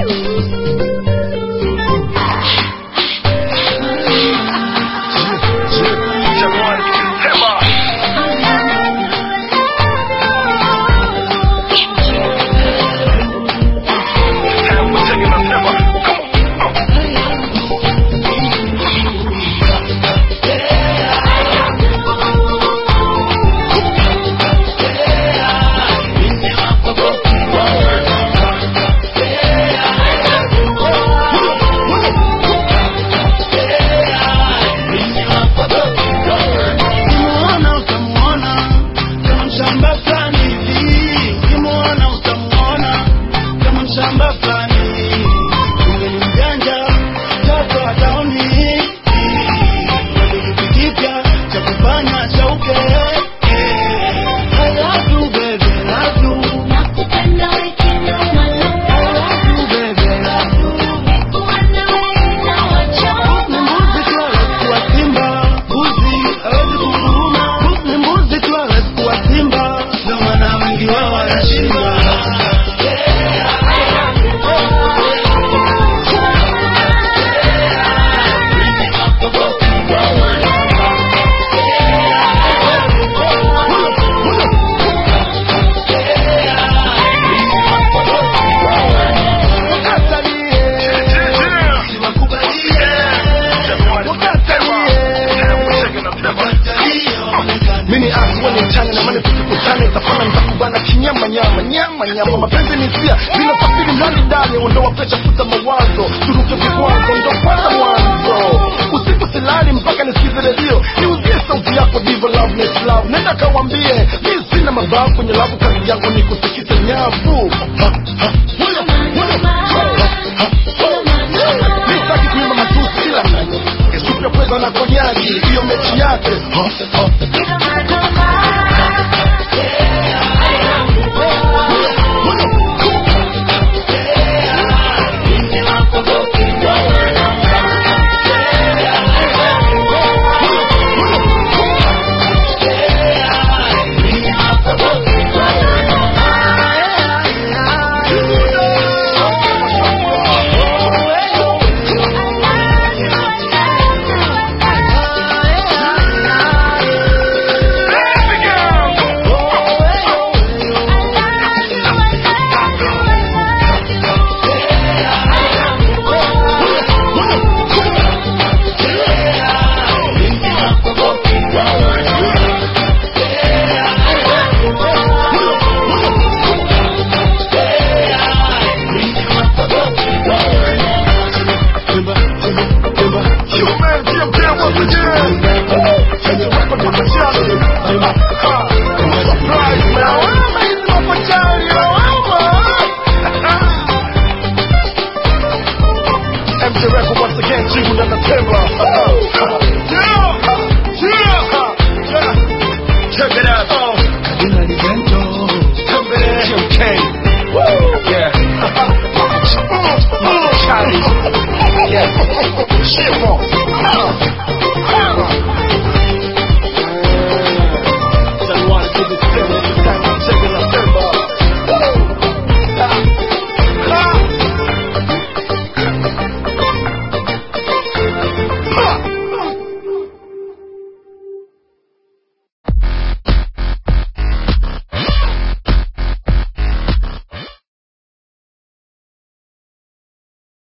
Nyama mapenzi ni sia bila tafsiri ndani ndani ondoa pecha futa mawazo turuke vikwazo ndo kwanza mwanzo usiku silali mpaka nisikize redio niuzie sauti yako diva loveless love nenda kawambie mimi sina mabavu kwenye lavu kazi yangu ni kutikisa nyavu nitaki kuima matusi ila esupu ya kweza na konyaki hiyo mechi yake Shit,